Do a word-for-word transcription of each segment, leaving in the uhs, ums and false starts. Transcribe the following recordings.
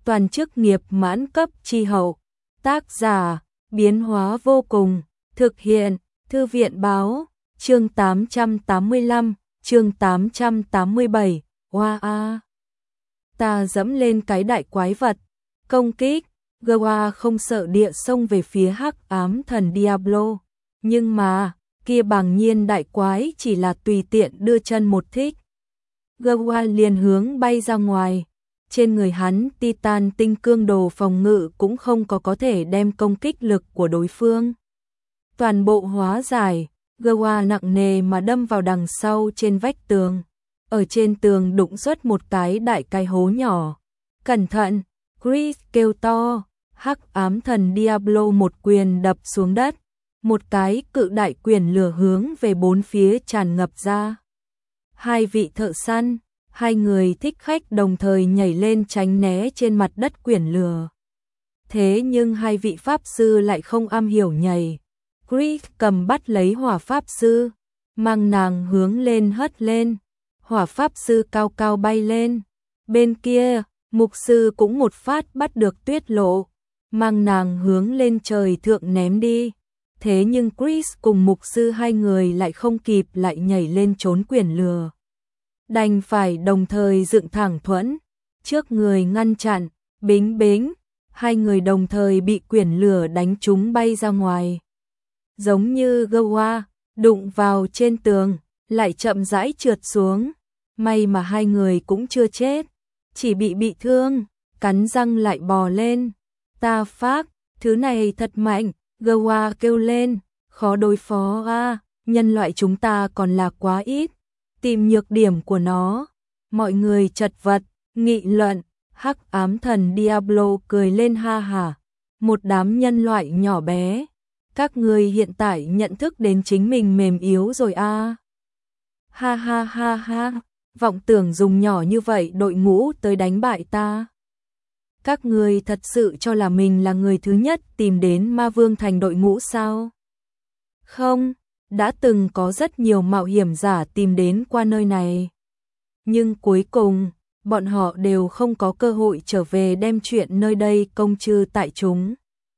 toàn chức nghiệp mãn cấp chi hậu. Tác giả, biến hóa vô cùng, thực hiện, thư viện báo, chương tám trăm tám mươi lăm, chương tám trăm tám mươi bảy, oa a. Ta dẫm lên cái đại quái vật, công kích, Gawa không sợ địa xông về phía hắc ám thần Diablo, nhưng mà, kia bàng nhiên đại quái chỉ là tùy tiện đưa chân một thích. Gawa liền hướng bay ra ngoài, trên người hắn Titan tinh cương đồ phòng ngự cũng không có có thể đem công kích lực của đối phương toàn bộ hóa giải. Gawa nặng nề mà đâm vào đằng sau trên vách tường, ở trên tường đụng xuất một cái đại cái hố nhỏ. Cẩn thận, Chris kêu to, hắc ám thần Diablo một quyền đập xuống đất, một cái cự đại quyền lửa hướng về bốn phía tràn ngập ra. Hai vị thợ săn, hai người thích khách đồng thời nhảy lên tránh né trên mặt đất quyền lửa. Thế nhưng hai vị pháp sư lại không am hiểu nhảy. Chris cầm bắt lấy hỏa pháp sư, mang nàng hướng lên hất lên. Hỏa pháp sư cao cao bay lên. Bên kia, mục sư cũng một phát bắt được Tuyết Lộ, mang nàng hướng lên trời thượng ném đi. Thế nhưng Chris cùng mục sư hai người lại không kịp lại nhảy lên trốn quyền lửa, đành phải đồng thời dựng thẳng thuẫn, trước người ngăn chặn. Bính bính, hai người đồng thời bị quyền lửa đánh trúng bay ra ngoài. Giống như Gawa đụng vào trên tường, lại chậm rãi trượt xuống. May mà hai người cũng chưa chết, chỉ bị bị thương, cắn răng lại bò lên. Ta phác, thứ này thật mạnh, Gawa kêu lên, khó đối phó a, nhân loại chúng ta còn là quá ít, tìm nhược điểm của nó. Mọi người chật vật, nghị luận, hắc ám thần Diablo cười lên ha hả, một đám nhân loại nhỏ bé, các người hiện tại nhận thức đến chính mình mềm yếu rồi a. Ha ha ha ha, vọng tưởng dùng nhỏ như vậy đội ngũ tới đánh bại ta. Các người thật sự cho là mình là người thứ nhất tìm đến Ma Vương thành đội ngũ sao? Không, đã từng có rất nhiều mạo hiểm giả tìm đến qua nơi này. Nhưng cuối cùng, bọn họ đều không có cơ hội trở về đem chuyện nơi đây công trư tại chúng.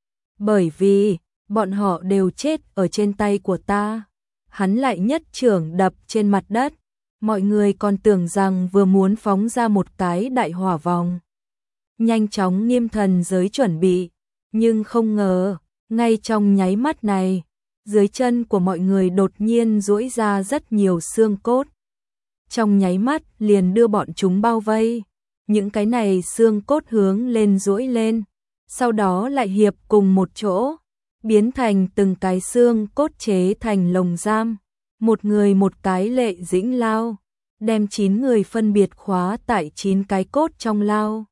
Bởi vì, bọn họ đều chết ở trên tay của ta. Hắn lại nhất trưởng đập trên mặt đất. Mọi người còn tưởng rằng vừa muốn phóng ra một cái đại hỏa vòng, nhanh chóng nghiêm thần giới chuẩn bị, nhưng không ngờ, ngay trong nháy mắt này, dưới chân của mọi người đột nhiên duỗi ra rất nhiều xương cốt. Trong nháy mắt liền đưa bọn chúng bao vây, những cái này xương cốt hướng lên duỗi lên, sau đó lại hiệp cùng một chỗ, biến thành từng cái xương cốt chế thành lồng giam, một người một cái lệ dĩnh lao, đem chín người phân biệt khóa tại chín cái cốt trong lao.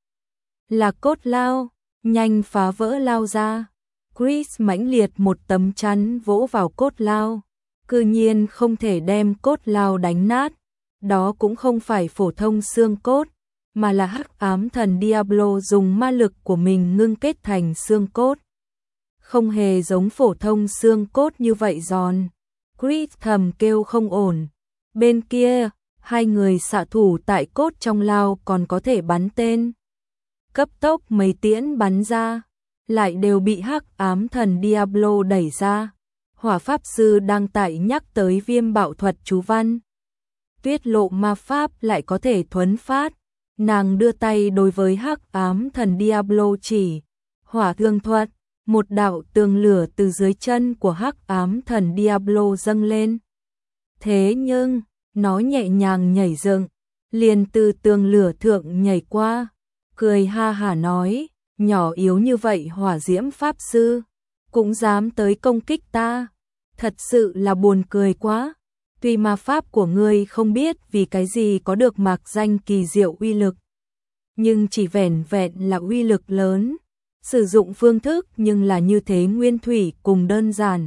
Là cốt lao, nhanh phá vỡ lao ra. Chris mãnh liệt một tấm chắn vỗ vào cốt lao, cư nhiên không thể đem cốt lao đánh nát. Đó cũng không phải phổ thông xương cốt, mà là hắc ám thần Diablo dùng ma lực của mình ngưng kết thành xương cốt. Không hề giống phổ thông xương cốt như vậy giòn. Chris thầm kêu không ổn. Bên kia, hai người xạ thủ tại cốt trong lao còn có thể bắn tên. Cấp tốc mấy tiễn bắn ra, lại đều bị hắc ám thần Diablo đẩy ra. Hỏa pháp sư đang tại nhắc tới viêm bạo thuật chú văn. Tuyết Lộ ma pháp lại có thể thuấn phát. Nàng đưa tay đối với hắc ám thần Diablo chỉ. Hỏa thương thuật, một đạo tường lửa từ dưới chân của hắc ám thần Diablo dâng lên. Thế nhưng, nó nhẹ nhàng nhảy dựng, liền từ tường lửa thượng nhảy qua, cười ha hả nói, nhỏ yếu như vậy hỏa diễm pháp sư, cũng dám tới công kích ta, thật sự là buồn cười quá. Tuy ma pháp của ngươi không biết vì cái gì có được mạc danh kỳ diệu uy lực, nhưng chỉ vẻn vẹn là uy lực lớn, sử dụng phương thức nhưng là như thế nguyên thủy cùng đơn giản.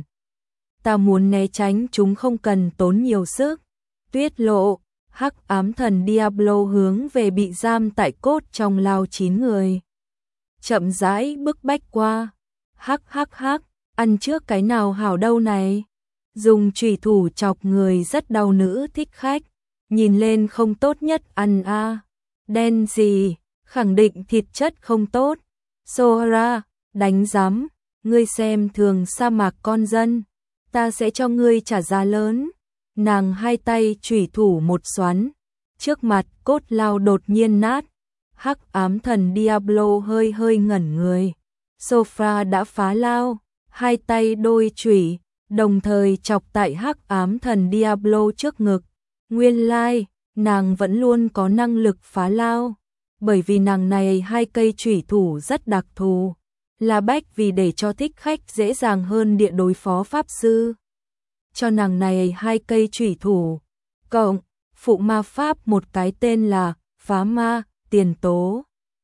Ta muốn né tránh chúng không cần tốn nhiều sức. Tuyết Lộ, hắc ám thần Diablo hướng về bị giam tại cốt trong lao chín người. Chậm rãi bức bách qua. Hắc hắc hắc, ăn trước cái nào hảo đâu này. Dùng chủy thủ chọc người rất đau nữ thích khách. Nhìn lên không tốt nhất ăn a. À. Đen gì, khẳng định thịt chất không tốt. Sohra, đánh giám, ngươi xem thường sa mạc con dân, ta sẽ cho ngươi trả giá lớn. Nàng hai tay chủy thủ một xoắn, trước mặt cốt lao đột nhiên nát. Hắc ám thần Diablo hơi hơi ngẩn người. Sophra đã phá lao, hai tay đôi chủy, đồng thời chọc tại hắc ám thần Diablo trước ngực. Nguyên lai, nàng vẫn luôn có năng lực phá lao, bởi vì nàng này hai cây chủy thủ rất đặc thù. La Bách vì để cho thích khách dễ dàng hơn địa đối phó pháp sư, cho nàng này hai cây chủy thủ, cộng phụ ma pháp một cái tên là phá ma, tiền tố.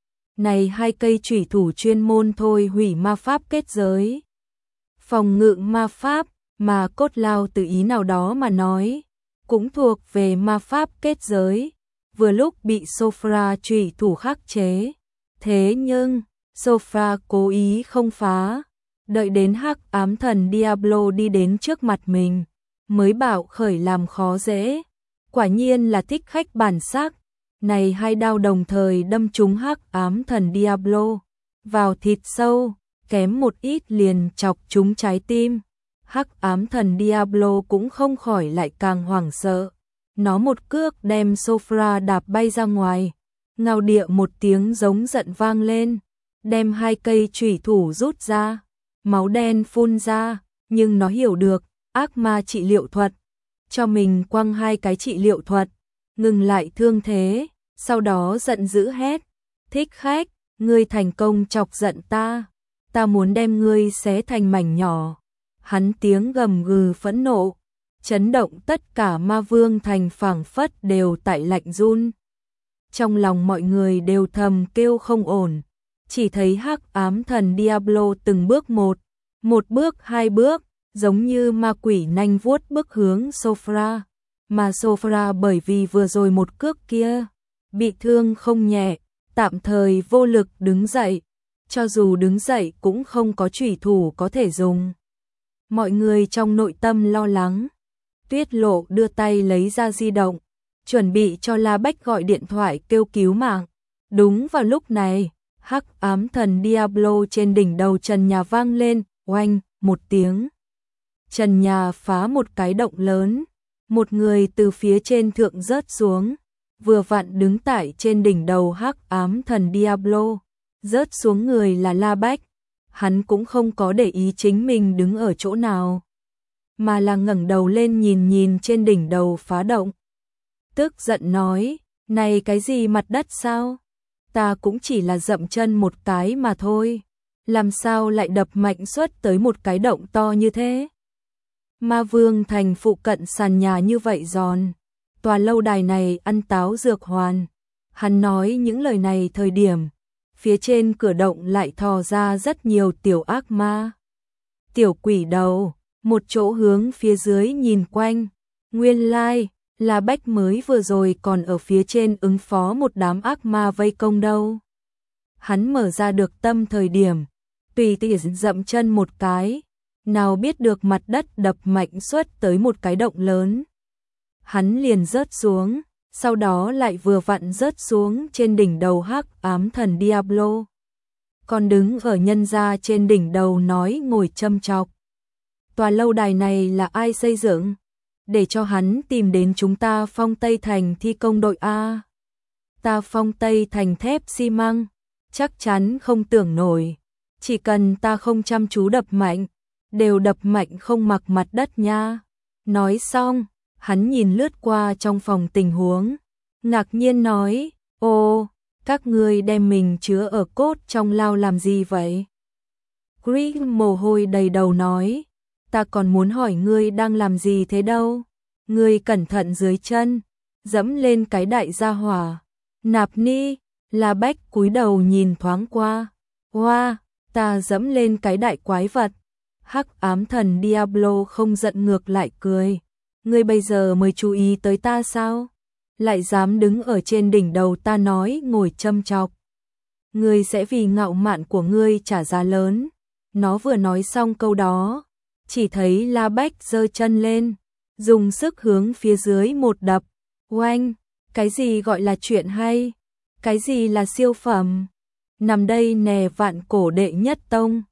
Này hai cây chủy thủ chuyên môn thôi hủy ma pháp kết giới, phòng ngự ma pháp, mà cốt lao từ ý nào đó mà nói, cũng thuộc về ma pháp kết giới, vừa lúc bị Sophra chủy thủ khắc chế. Thế nhưng, Sophra cố ý không phá, đợi đến hắc ám thần Diablo đi đến trước mặt mình, mới bảo khởi làm khó dễ. Quả nhiên là thích khách bản sắc. Này hai đao đồng thời đâm trúng hắc ám thần Diablo vào thịt sâu, kém một ít liền chọc trúng trái tim. Hắc ám thần Diablo cũng không khỏi lại càng hoảng sợ. Nó một cước đem Sophra đạp bay ra ngoài, ngao địa một tiếng giống giận vang lên, đem hai cây chủy thủ rút ra, máu đen phun ra, nhưng nó hiểu được ác ma trị liệu thuật, cho mình quăng hai cái trị liệu thuật, ngừng lại thương thế, sau đó giận dữ hét, thích khách, ngươi thành công chọc giận ta, ta muốn đem ngươi xé thành mảnh nhỏ. Hắn tiếng gầm gừ phẫn nộ, chấn động tất cả ma vương thành, phảng phất đều tại lạnh run. Trong lòng mọi người đều thầm kêu không ổn, chỉ thấy hắc ám thần Diablo từng bước một, một bước hai bước, giống như ma quỷ nanh vuốt bước hướng Sophra, mà Sophra bởi vì vừa rồi một cước kia, bị thương không nhẹ, tạm thời vô lực đứng dậy, cho dù đứng dậy cũng không có chủy thủ có thể dùng. Mọi người trong nội tâm lo lắng. Tuyết Lộ đưa tay lấy ra di động, chuẩn bị cho La Bách gọi điện thoại kêu cứu mạng. Đúng vào lúc này, hắc ám thần Diablo trên đỉnh đầu trần nhà vang lên, oanh, một tiếng. Trần nhà phá một cái động lớn, một người từ phía trên thượng rớt xuống, vừa vặn đứng tại trên đỉnh đầu hắc ám thần Diablo. Rớt xuống người là La Bách, hắn cũng không có để ý chính mình đứng ở chỗ nào, mà là ngẩng đầu lên nhìn nhìn trên đỉnh đầu phá động. Tức giận nói, này cái gì mặt đất sao? Ta cũng chỉ là dậm chân một cái mà thôi, làm sao lại đập mạnh suất tới một cái động to như thế? Ma vương thành phụ cận sàn nhà như vậy giòn, tòa lâu đài này ăn táo dược hoàn. Hắn nói những lời này thời điểm, phía trên cửa động lại thò ra rất nhiều tiểu ác ma. Tiểu quỷ đầu, một chỗ hướng phía dưới nhìn quanh, nguyên lai, La Bách mới vừa rồi còn ở phía trên ứng phó một đám ác ma vây công đâu. Hắn mở ra được tâm thời điểm, tùy tiện dậm chân một cái, nào biết được mặt đất đập mạnh suất tới một cái động lớn. Hắn liền rớt xuống, sau đó lại vừa vặn rớt xuống trên đỉnh đầu hắc ám thần Diablo. Còn đứng ở nhân gia trên đỉnh đầu nói ngồi châm chọc. Tòa lâu đài này là ai xây dựng? Để cho hắn tìm đến chúng ta Phong Tây Thành thi công đội A. Ta Phong Tây Thành thép xi măng, chắc chắn không tưởng nổi. Chỉ cần ta không chăm chú đập mạnh, đều đập mạnh không mặc mặt đất nha. Nói xong, hắn nhìn lướt qua trong phòng tình huống, ngạc nhiên nói, ô, các ngươi đem mình chứa ở cốt trong lao làm gì vậy? Greg mồ hôi đầy đầu nói, ta còn muốn hỏi ngươi đang làm gì thế đâu. Ngươi cẩn thận dưới chân, dẫm lên cái đại gia hỏa. Nạp Ni, La Bách cúi đầu nhìn thoáng qua. Hoa, wow, ta dẫm lên cái đại quái vật. Hắc ám thần Diablo không giận ngược lại cười. Ngươi bây giờ mới chú ý tới ta sao? Lại dám đứng ở trên đỉnh đầu ta nói ngồi châm chọc. Ngươi sẽ vì ngạo mạn của ngươi trả giá lớn. Nó vừa nói xong câu đó, chỉ thấy La Bách giơ chân lên, dùng sức hướng phía dưới một đập. Oanh, cái gì gọi là chuyện hay? Cái gì là siêu phẩm? Nằm đây nè vạn cổ đệ nhất tông.